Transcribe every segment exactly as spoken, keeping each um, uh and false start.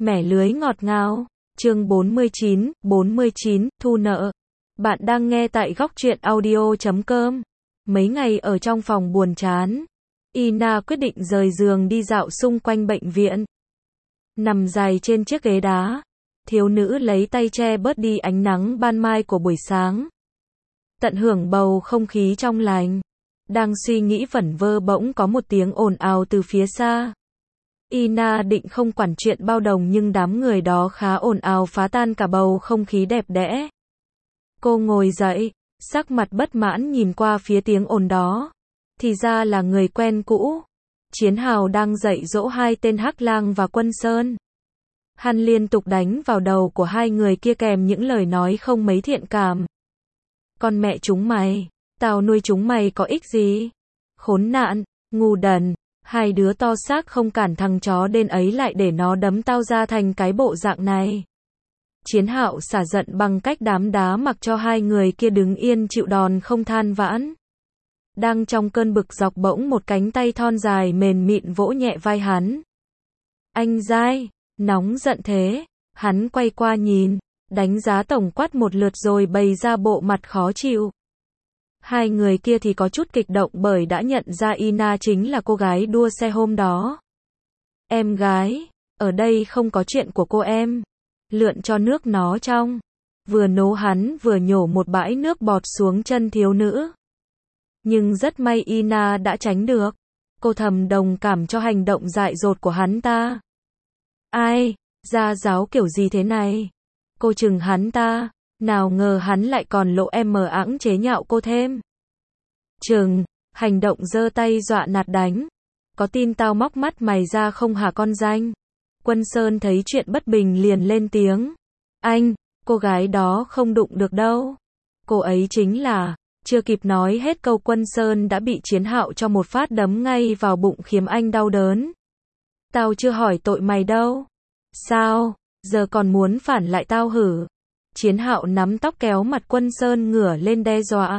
Mẻ lưới ngọt ngào. Chương bốn mươi chín, bốn mươi chín, thu nợ. Bạn đang nghe tại góc truyện audio chấm com. Mấy ngày ở trong phòng buồn chán, Ina quyết định rời giường đi dạo xung quanh bệnh viện. Nằm dài trên chiếc ghế đá, thiếu nữ lấy tay che bớt đi ánh nắng ban mai của buổi sáng. Tận hưởng bầu không khí trong lành. Đang suy nghĩ vẩn vơ bỗng có một tiếng ồn ào từ phía xa. Ina định không quản chuyện bao đồng nhưng đám người đó khá ồn ào phá tan cả bầu không khí đẹp đẽ. Cô ngồi dậy, sắc mặt bất mãn nhìn qua phía tiếng ồn đó. Thì ra là người quen cũ. Chiến Hào đang dạy dỗ hai tên Hắc Lang và Quân Sơn. Hắn liên tục đánh vào đầu của hai người kia kèm những lời nói không mấy thiện cảm. Con mẹ chúng mày, tao nuôi chúng mày có ích gì? Khốn nạn, ngu đần, hai đứa to xác không cản thằng chó đên ấy lại để nó đấm tao ra thành cái bộ dạng này. Chiến Hạo xả giận bằng cách đám đá mặc cho hai người kia đứng yên chịu đòn không than vãn. Đang trong cơn bực dọc bỗng một cánh tay thon dài mềm mịn vỗ nhẹ vai hắn. Anh dai, nóng giận thế. Hắn quay qua nhìn, đánh giá tổng quát một lượt rồi bày ra bộ mặt khó chịu. Hai người kia thì có chút kích động bởi đã nhận ra Ina chính là cô gái đua xe hôm đó. Em gái, ở đây không có chuyện của cô em. Lượn cho nước nó trong. Vừa nấu hắn vừa nhổ một bãi nước bọt xuống chân thiếu nữ. Nhưng rất may Ina đã tránh được. Cô thầm đồng cảm cho hành động dại dột của hắn ta. Ai, gia giáo kiểu gì thế này? Cô chừng hắn ta, nào ngờ hắn lại còn lộ em mờ ẵng chế nhạo cô thêm. Chừng, hành động giơ tay dọa nạt đánh. Có tin tao móc mắt mày ra không hả con danh? Quân Sơn thấy chuyện bất bình liền lên tiếng. Anh, cô gái đó không đụng được đâu. Cô ấy chính là... Chưa kịp nói hết câu Quân Sơn đã bị Chiến Hạo cho một phát đấm ngay vào bụng khiến anh đau đớn. Tao chưa hỏi tội mày đâu. Sao, giờ còn muốn phản lại tao hử? Chiến Hạo nắm tóc kéo mặt Quân Sơn ngửa lên đe dọa.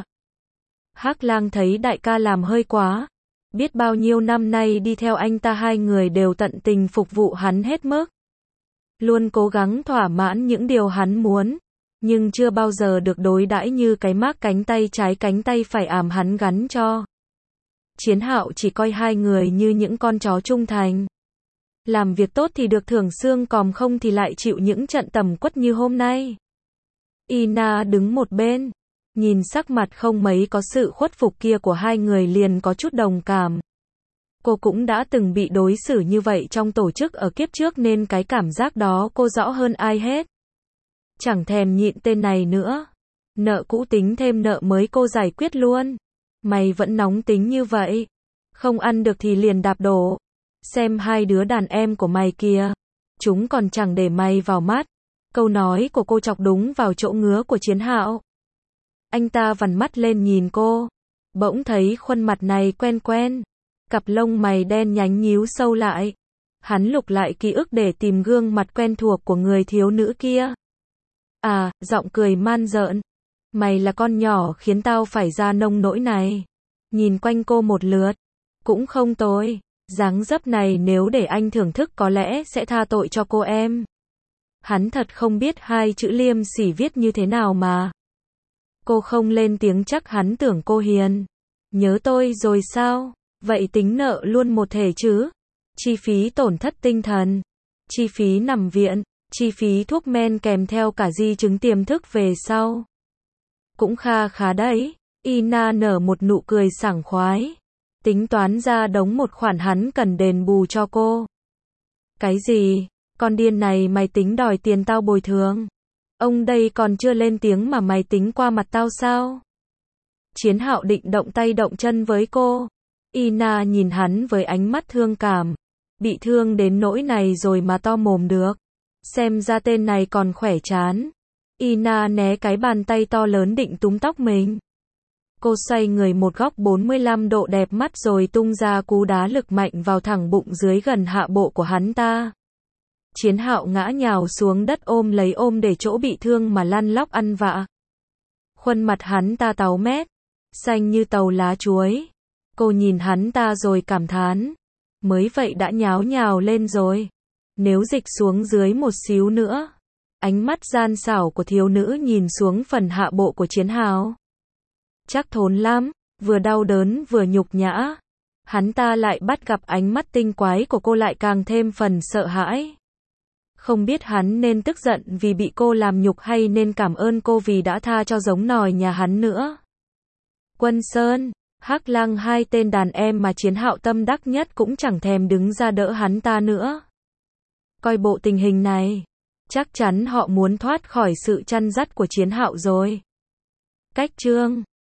Hắc Lang thấy đại ca làm hơi quá. Biết bao nhiêu năm nay đi theo anh ta hai người đều tận tình phục vụ hắn hết mức. Luôn cố gắng thỏa mãn những điều hắn muốn. Nhưng chưa bao giờ được đối đãi như cái mác cánh tay trái cánh tay phải ảm hắn gắn cho. Chiến Hạo chỉ coi hai người như những con chó trung thành. Làm việc tốt thì được thưởng xương còm không thì lại chịu những trận tầm quất như hôm nay. Ina đứng một bên, nhìn sắc mặt không mấy có sự khuất phục kia của hai người liền có chút đồng cảm. Cô cũng đã từng bị đối xử như vậy trong tổ chức ở kiếp trước nên cái cảm giác đó cô rõ hơn ai hết. Chẳng thèm nhịn tên này nữa. Nợ cũ tính thêm nợ mới cô giải quyết luôn. Mày vẫn nóng tính như vậy. Không ăn được thì liền đạp đổ. Xem hai đứa đàn em của mày kìa. Chúng còn chẳng để mày vào mắt. Câu nói của cô chọc đúng vào chỗ ngứa của Chiến Hạo. Anh ta vằn mắt lên nhìn cô. Bỗng thấy khuôn mặt này quen quen. Cặp lông mày đen nhánh nhíu sâu lại. Hắn lục lại ký ức để tìm gương mặt quen thuộc của người thiếu nữ kia. À, giọng cười man rợn. Mày là con nhỏ khiến tao phải ra nông nỗi này. Nhìn quanh cô một lượt. Cũng không tồi. Dáng dấp này nếu để anh thưởng thức có lẽ sẽ tha tội cho cô em. Hắn thật không biết hai chữ liêm sỉ viết như thế nào mà. Cô không lên tiếng chắc hắn tưởng cô hiền. Nhớ tôi rồi sao? Vậy tính nợ luôn một thể chứ? Chi phí tổn thất tinh thần. Chi phí nằm viện. Chi phí thuốc men kèm theo cả di chứng tiềm thức về sau. Cũng kha khá đấy. Ina nở một nụ cười sảng khoái. Tính toán ra đống một khoản hắn cần đền bù cho cô. Cái gì? Con điên này mày tính đòi tiền tao bồi thường? Ông đây còn chưa lên tiếng mà mày tính qua mặt tao sao? Chiến Hạo định động tay động chân với cô. Ina nhìn hắn với ánh mắt thương cảm. Bị thương đến nỗi này rồi mà to mồm được. Xem ra tên này còn khỏe chán. Ina né cái bàn tay to lớn định túm tóc mình. Cô xoay người một góc bốn mươi lăm độ đẹp mắt rồi tung ra cú đá lực mạnh vào thẳng bụng dưới gần hạ bộ của hắn ta. Chiến Hạo ngã nhào xuống đất ôm lấy ôm để chỗ bị thương mà lăn lóc ăn vạ. Khuôn mặt hắn ta táo mét, xanh như tàu lá chuối. Cô nhìn hắn ta rồi cảm thán. Mới vậy đã nháo nhào lên rồi. Nếu dịch xuống dưới một xíu nữa. Ánh mắt gian xảo của thiếu nữ nhìn xuống phần hạ bộ của Chiến Hào. Chắc thốn lắm, vừa đau đớn vừa nhục nhã. Hắn ta lại bắt gặp ánh mắt tinh quái của cô lại càng thêm phần sợ hãi. Không biết hắn nên tức giận vì bị cô làm nhục hay nên cảm ơn cô vì đã tha cho giống nòi nhà hắn nữa. Quân Sơn, Hắc Lăng, hai tên đàn em mà Chiến Hạo tâm đắc nhất cũng chẳng thèm đứng ra đỡ hắn ta nữa. Coi bộ tình hình này, chắc chắn họ muốn thoát khỏi sự chăn dắt của Chiến Hạo rồi. Cách chương